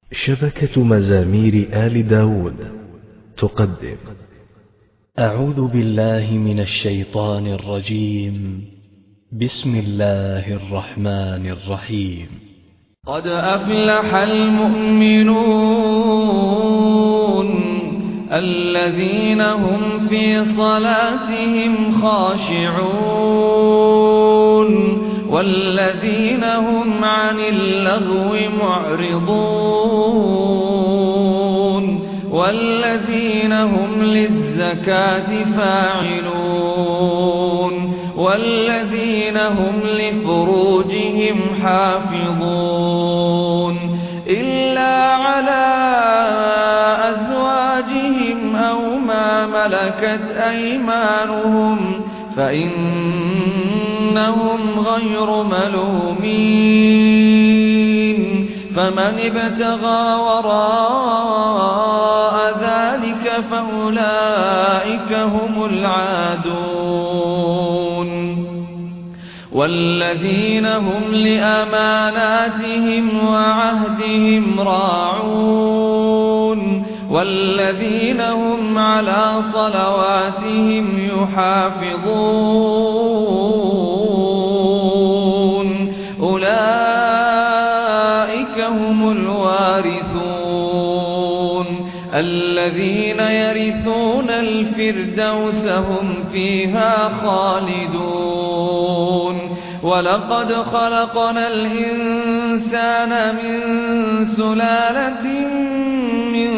شبكة مزامير آل داود تقدم. أعوذ بالله من الشيطان الرجيم. بسم الله الرحمن الرحيم. قد أفلح المؤمنون الذين هم في صلاتهم خاشعون والذين هم عن اللغو معرضون والذين هم للزكاة فاعلون والذين هم لفروجهم حافظون إلا على أزواجهم أو ما ملكت أيمانهم فإنهم غير ملومين. فمن ابتغى وراء ذلك فأولئك هم العادون. والذين هم لأماناتهم وعهدهم راعون والذين هم على صلواتهم يحافظون أولئك هم الوارثون الذين يرثون الفردوس هم فيها خالدون. ولقد خلقنا الإنسان من سلالة من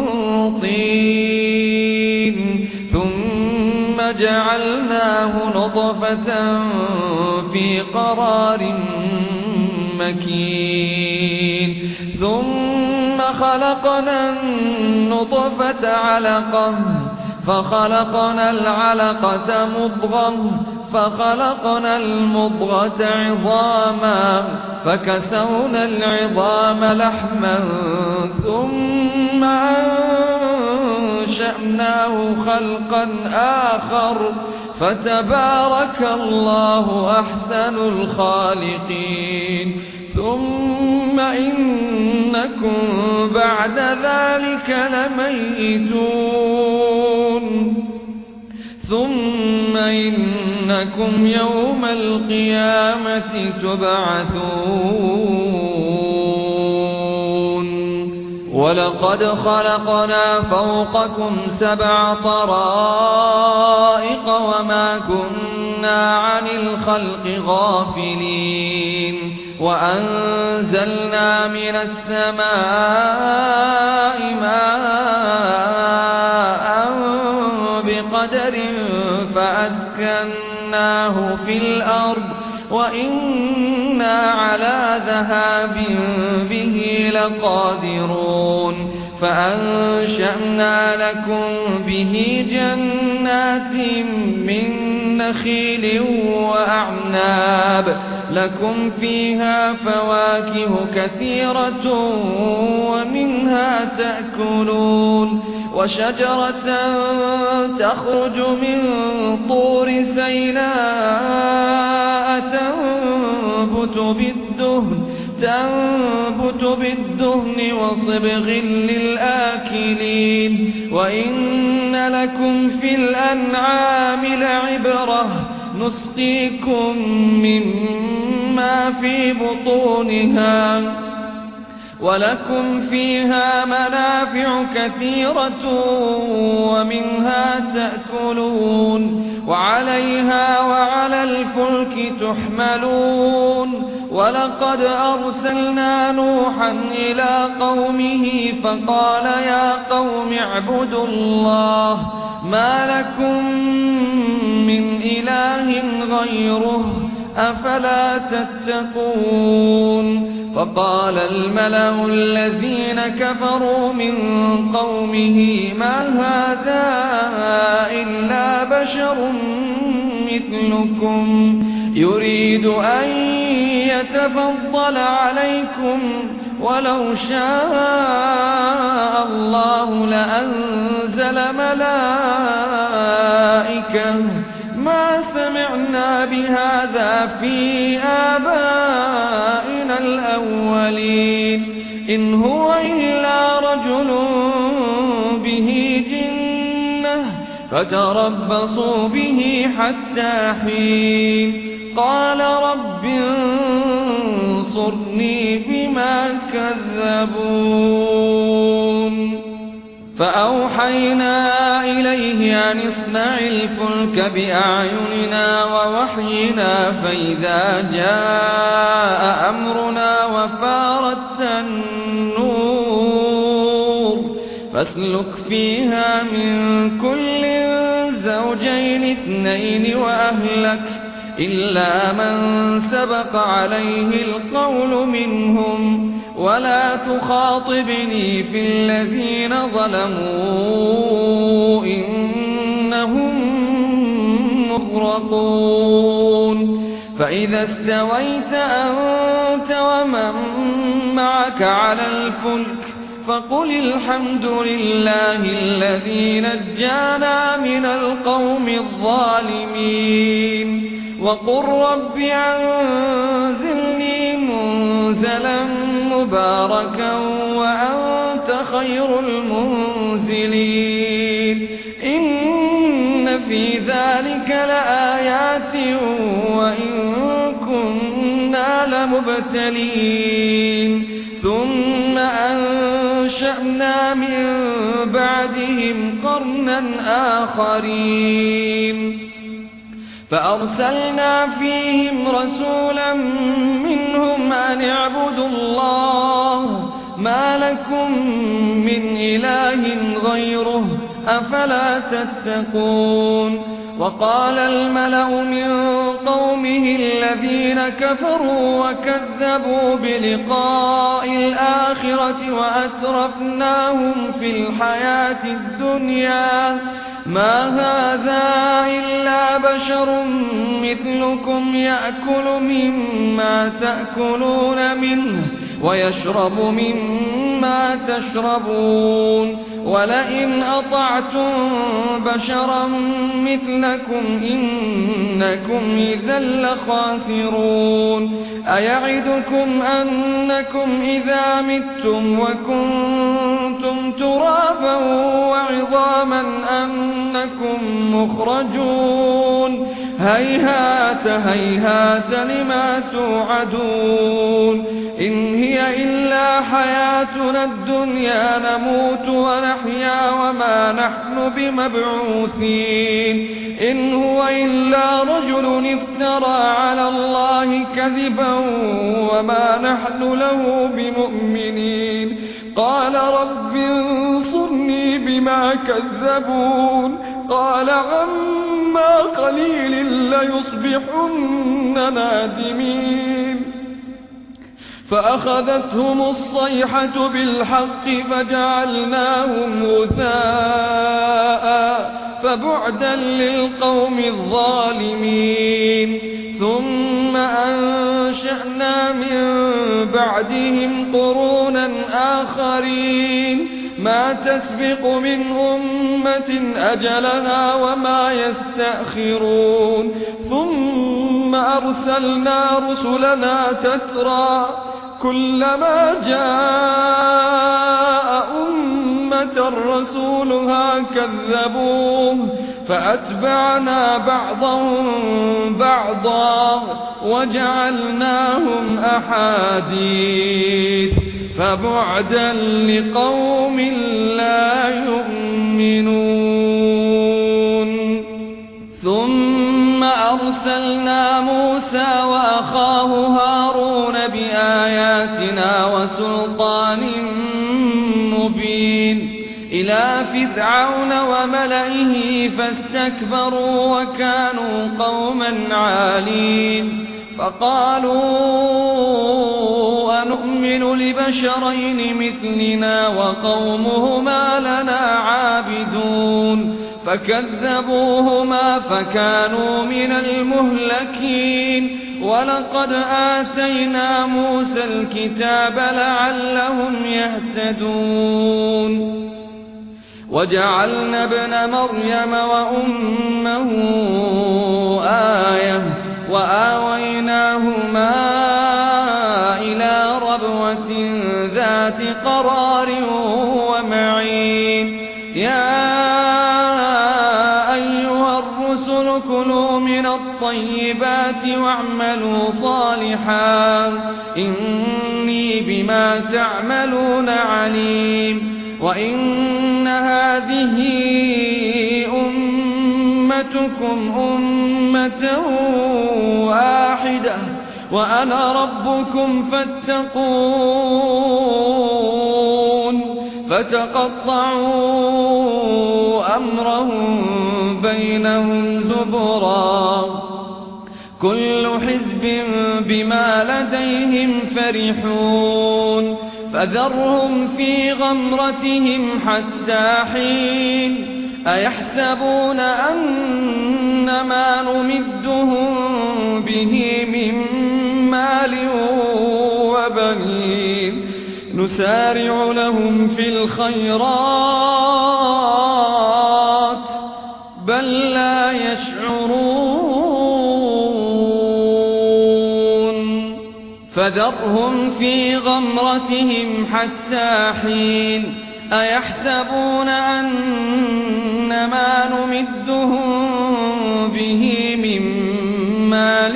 طين ثم جعلناه نطفة في قرار مكين ثم خلقنا النطفة علقة فخلقنا العلقة مضغة فخلقنا المضغة عظاما فكسونا العظام لحما ثم أنشأناه خلقا آخر فتبارك الله أحسن الخالقين. ثم إنكم بعد ذلك لميتون ثم إنكم يوم القيامة تبعثون. ولقد خلقنا فوقكم 7 طرائق وما كنا عن الخلق غافلين. وأنزلنا من السماء ماء بقدر فأسكناه في الأرض وإنا على ذهاب به لقادرون. فأنشأنا لكم به جنات من نخيل وأعناب لكم فيها فواكه كثيرة ومنها تأكلون. وشجرة تخرج من طور سيناء تنبت بالدهن وصبغ للآكلين. وإن لكم في الأنعام لعبرة نسقيكم مما في بطونها ولكم فيها منافع كثيرة ومنها تأكلون وعليها وعلى الفلك تحملون. ولقد أرسلنا نوحا إلى قومه فقال يا قوم اعبدوا الله ما لكم من إله غيره أفلا تتقون. فقال الملأ الذين كفروا من قومه ما هذا إلا بشر مثلكم يريد أن يتفضل عليكم ولو شاء الله لأنزل ملائكة ما سمعنا بهذا في آبائنا الأولين إن هو إلا رجل به جنة فتربصوا به حتى حين قال رب انصرني بما كذبون فأوحينا إليه أن اصنع الفلك بأعيننا ووحينا فإذا جاء أمرنا وفارت النور فاسلك فيها من كل زوجين اثنين وأهلك إلا من سبق عليه القول منهم ولا تخاطبني في الذين ظلموا إنهم مغرقون فإذا استويت أنت ومن معك على الفلك فقل الحمد لله الذي نجانا من القوم الظالمين وقل رب أنزلني منزلا مباركا وأنت خير المنزلين إن في ذلك لآيات وإن كنا لمبتلين ثم أنشأنا من بعدهم قرنا آخرين فأرسلنا فيهم رسولا منهم أن اعبدوا الله ما لكم من إله غيره أفلا تتقون وقال الملأ من قومه الذين كفروا وكذبوا بلقاء الآخرة وأترفناهم في الحياة الدنيا ما هذا إلا بشر مثلكم يأكل مما تأكلون منه ويشرب مما تشربون ولئن أطعتم بشرا مثلكم إنكم إذا لخاسرون أيعدكم أنكم إذا متم وكنتم ترابا وعظاما أنكم مخرجون هيهات هيهات لما توعدون إن هي إلا حياتنا الدنيا نموت ونحيا وما نحن بمبعوثين إن هو إلا رجل افترى على الله كذبا وما نحن له بمؤمنين قال رب انصرني بما كذبون قال عما قليل ليصبحن نادمين فأخذتهم الصيحة بالحق فجعلناهم غثاء فبعدا للقوم الظالمين ثم أنشأنا من بعدهم قرونا آخرين ما تسبق من أمة أجلها وما يستأخرون ثم أرسلنا رسلنا تترى كلما جاء أمة رسولها كذبوه فأتبعنا بعضهم بعضا وجعلناهم أحاديث فبعدا لقوم لا يؤمنون ثم أرسلنا موسى وأخاه هارون بآياتنا وسلطان مبين إلى فرعون وملئه فاستكبروا وكانوا قوما عالين فقالوا أنؤمن لبشرين مثلنا وقومهما لنا عابدون فكذبوهما فكانوا من المهلكين ولقد آتينا موسى الكتاب لعلهم يهتدون وجعلنا ابن مريم وأمه آية وآويناهما إلى ربوة ذات جنات قرار ومعين يا أيها الرسل كلوا من الطيبات واعملوا صالحا إني بما تعملون عليم وإن هذه أمتكم أمة واحدة وأنا ربكم فاتقون فتقطعوا أمرهم بينهم زبرا كل حزب بما لديهم فرحون فذرهم في غمرتهم حتى حين أيحسبون أن ما نمدهم به من مال وبنين نسارع لهم في الخيرات بل لا يشعرون فذرهم في غمرتهم حتى حين أيحسبون أن ما نمدهم به من مال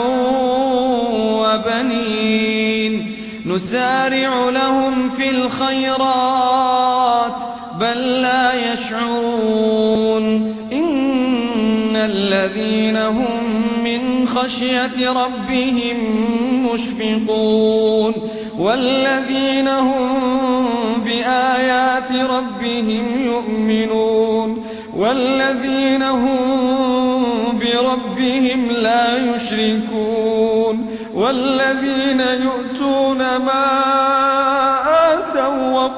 وبنين نسارع لهم في الخيرات بل لا يشعرون إن الذين هم من خشية ربهم مشفقون والذين هم بآيات ربهم يؤمنون والذين هم بربهم لا يشركون والذين يؤتون ما آتوا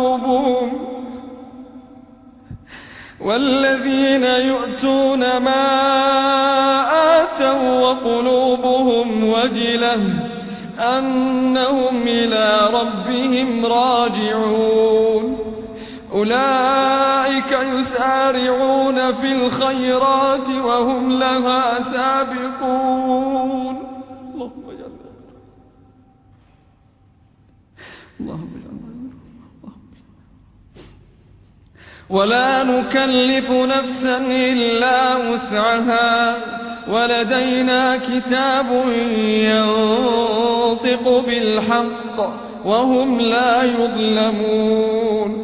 وقلوبهم وجلة أنهم إلى ربهم راجعون أولئك يسارعون في الخيرات وهم لها سابقون اللهم ولا نكلف نفسا إلا وسعها ولدينا كتاب ينطق بالحق وهم لا يظلمون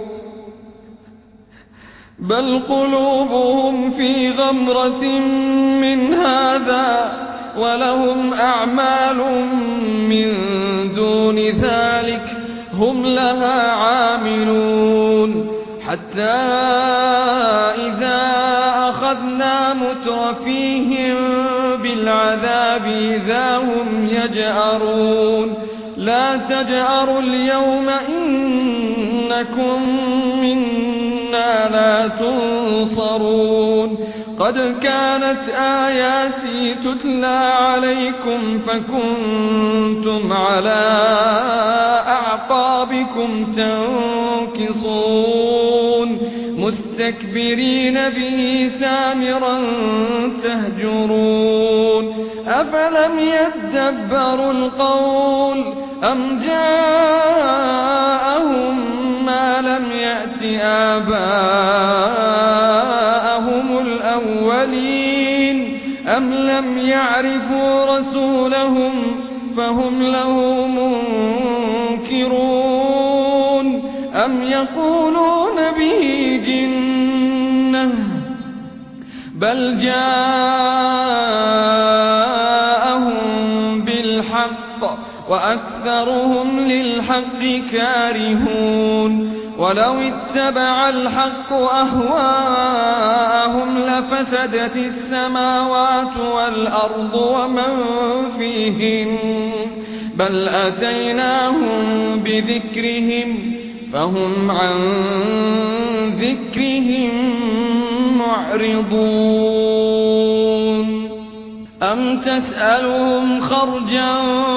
بل قلوبهم في غمرة من هذا ولهم أعمال من دون ذلك هم لها عاملون حتى إذا أخذنا مترفيهم بالعذاب إذا هم يجأرون لا تجأروا اليوم إنكم منا لا تنصرون قد كانت آياتي تتلى عليكم فكنتم على أعقابكم تنكصون مستكبرين به سامرا تهجرون أفلم يدبروا القول أم جاءهم ما لم يأت آباءهم الأولين أم لم يعرفوا رسولهم فهم له منكرون أم يقولون به جنة بل جاءهم بالحق وأكثرهم للحق كارهون ولو اتبع الحق أهواءهم لفسدت السماوات والأرض ومن فيهن بل أتيناهم بذكرهم فهم عن ذكرهم معرضون أم تسألهم خرجا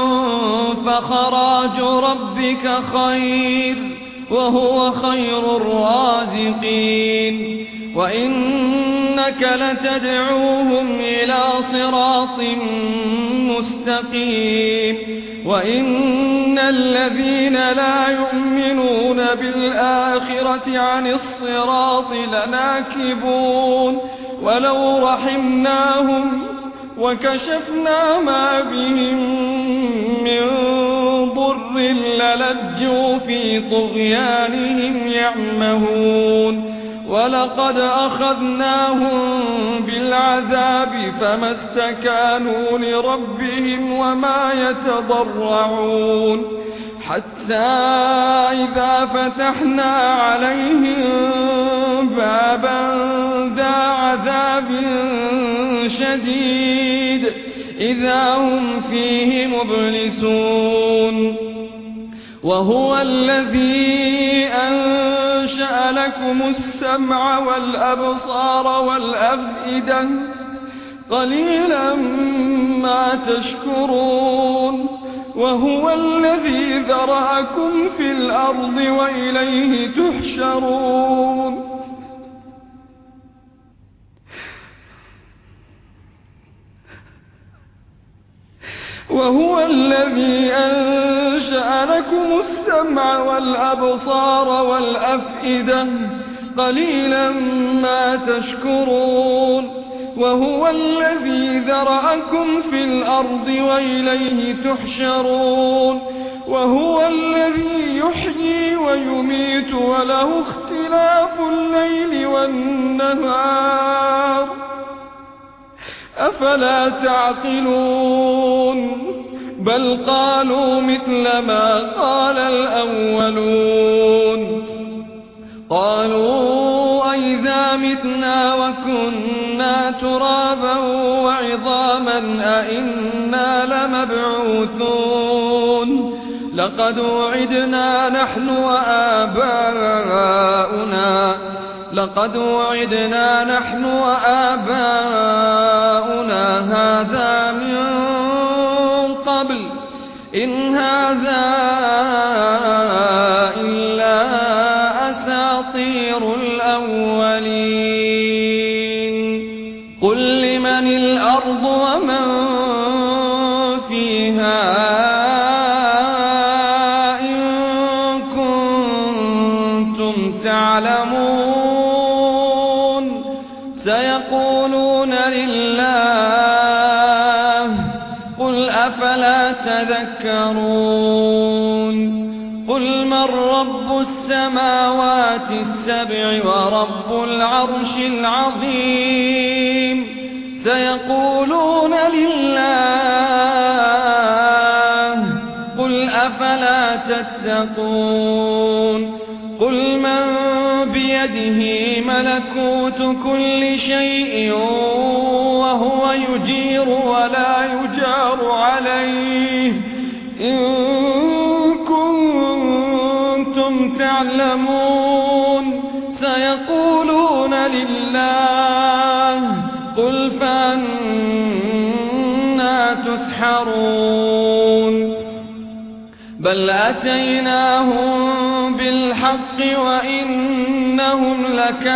فخراج ربك خير وهو خير الرازقين وإنك لتدعوهم إلى صراط مستقيم وإن الذين لا يؤمنون بالآخرة عن الصراط لناكبون ولو رحمناهم وكشفنا ما بهم من ضر للجوا في طغيانهم يعمهون ولقد أخذناهم بالعذاب فما استكانوا لربهم وما يتضرعون حتى إذا فتحنا عليهم بابا ذا عذاب شديد إذا هم فيه مبلسون وهو الذي أنشأ لكم السمع والأبصار والأفئدة قليلا ما تشكرون وهو الذي ذرأكم في الأرض وإليه تحشرون وهو الذي أنشأ لكم السمع والأبصار والأفئدة قليلا ما تشكرون وهو الذي ذرأكم في الأرض وإليه تحشرون وهو الذي يحيي ويميت وله اختلاف الليل والنهار أفلا تعقلون بل قالوا مثل ما قال الأولون قالوا أئذا متنا وكنا ترابا وعظاما أئنا لمبعوثون لقد وعدنا نحن وآباؤنا هذا من قبل إن هذا إلا أساطير الأولين قل لمن الأرض ومن فيها إن كنتم تعلمون سيقولون لله قل أفلا تذكرون قل من رب السماوات السبع ورب العرش العظيم سيقولون لله قل أفلا تتقون قل من بيده ملكوت كل شيء وهو يجير ولا يجار عليه إن كنتم تعلمون سيقولون لله قل فأنا تسحرون بل أتيناهم بالحق وإنهم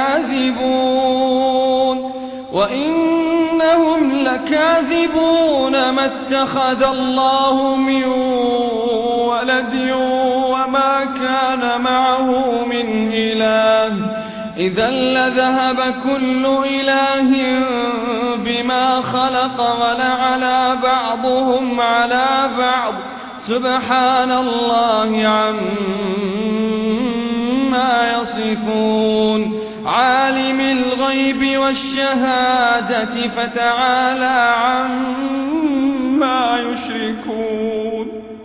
لكاذبون ما اتخذ الله من ولد وما كان معه من إله إذا لذهب كل إله بما خلق ولعلى بعضهم على بعض سبحان الله عما يصفون عالم الغيب والشهادة فتعالى عما يشركون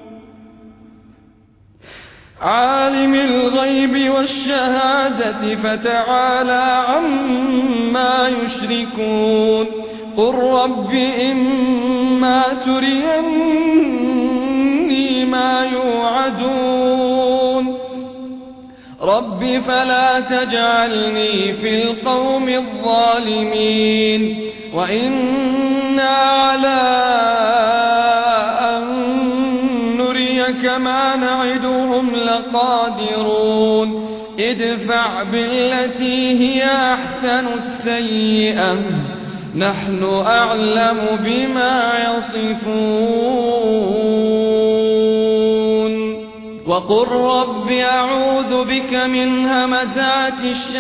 عالم الغيب والشهادة فتعالى عما يشركون قل رب إما تريني ما يوعدون رب فلا تجعلني في القوم الظالمين وإنا على أن نريك ما نعدهم لقادرون ادفع بالتي هي أحسن السيئة نحن أعلم بما يصفون وقل رب أعوذ بك من همزات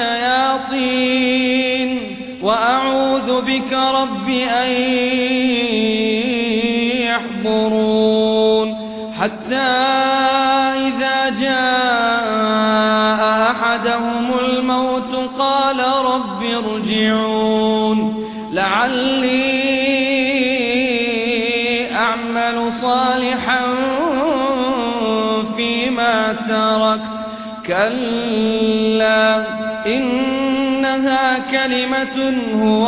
الشياطين وأعوذ بك رب أن يحضرون حتى إذا جاء أحدهم الموت قال رب ارجعون لعلي أعمل صالحا فيما تركت كلا إنها كلمة هو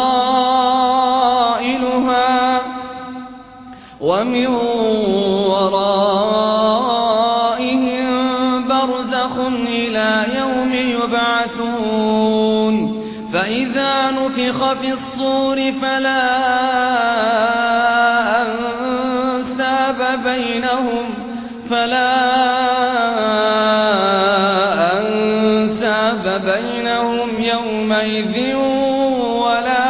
قائلها ومن ورائهم برزخ إلى يوم يبعثون فإذا نفخ في الصور فلا أنساب بينهم يومئذ ولا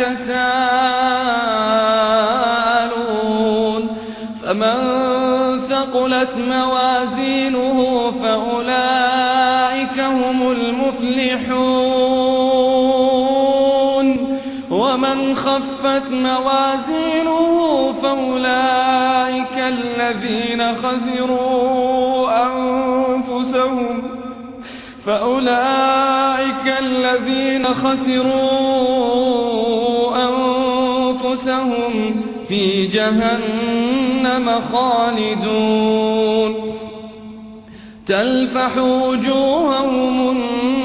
يتساءلون فمن ثقلت موازينه فأولئك هم المفلحون ومن خفت موازينه فأولئك الذين خسروا أنفسهم في جهنم خالدون تلفح وجوههم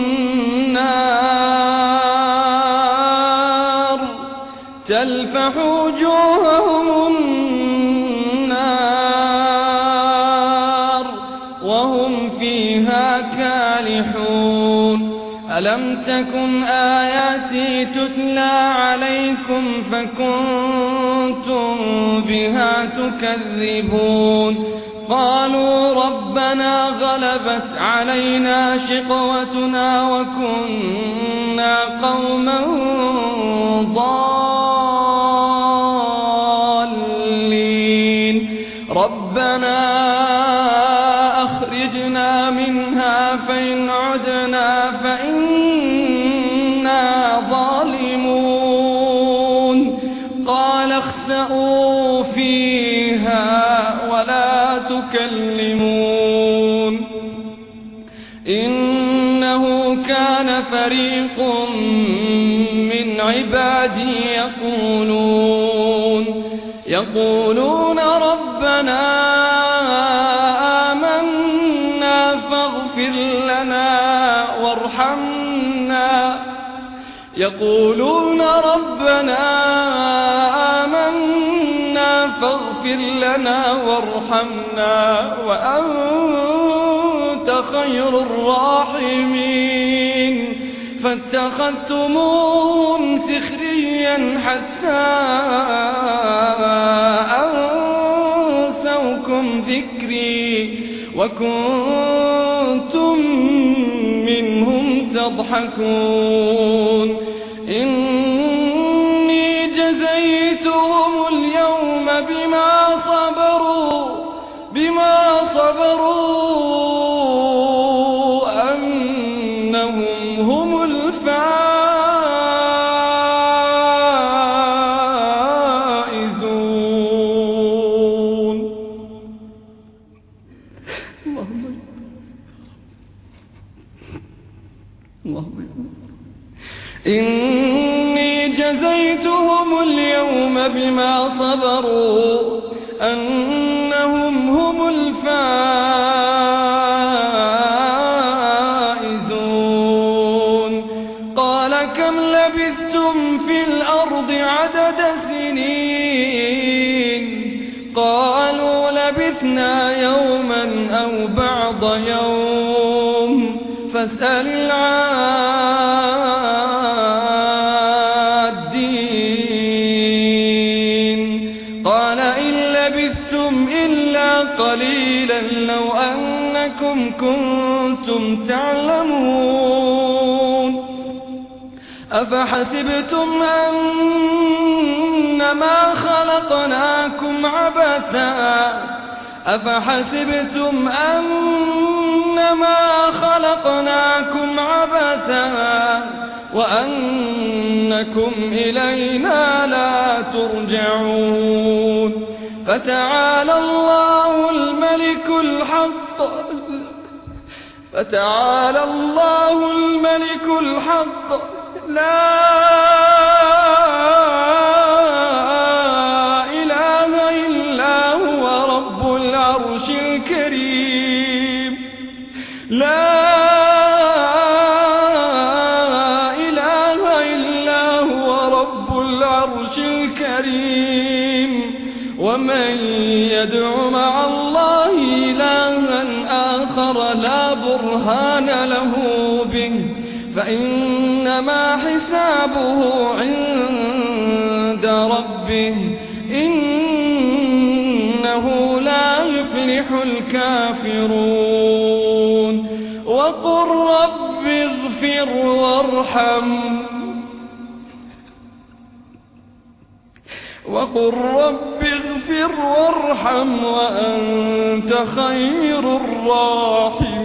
النار وهم فيها كالحون ألم تكن آياتي تتلى عليكم فكنتم بها تكذبون قالوا ربنا غلبت علينا شقوتنا وكنا قوما ضالين ربنا أخرجنا منها فإن عدنا فإنا ظالمون قال اخسئوا فيها ولا تكلمون إنه كان فريق من عبادي يقولون ربنا آمنا فاغفر لنا وارحمنا وأنت خير الراحمين فاتخذتموهم سخريا حتى أنسوكم ذكري وكنتم منهم تضحكون إني جزيتهم اليوم بما صبروا أنهم هم الفائزون إني جزيتهم اليوم بما صبروا أنهم هم الفائزون قال كم لبثتم في الأرض عدد سنين قالوا لبثنا يوما أو بعض يوم فاسأل العادين قال إن لبثتم إلا قليلا لو أنكم كنتم تعلمون أفحسبتم أنما خلقناكم عبثا أفحسبتم أنما خلقناكم عبثا وأنكم إلينا لا ترجعون فتعالى الله الملك الحق لا إله إلا هو رب العرش الكريم ومن يدع مع الله إلها آخر لا برهان له به فإنما حسابه عند ربه إنه لا يفلح الكافرون وقل رب اغفر وارحم وأنت خير الراحمين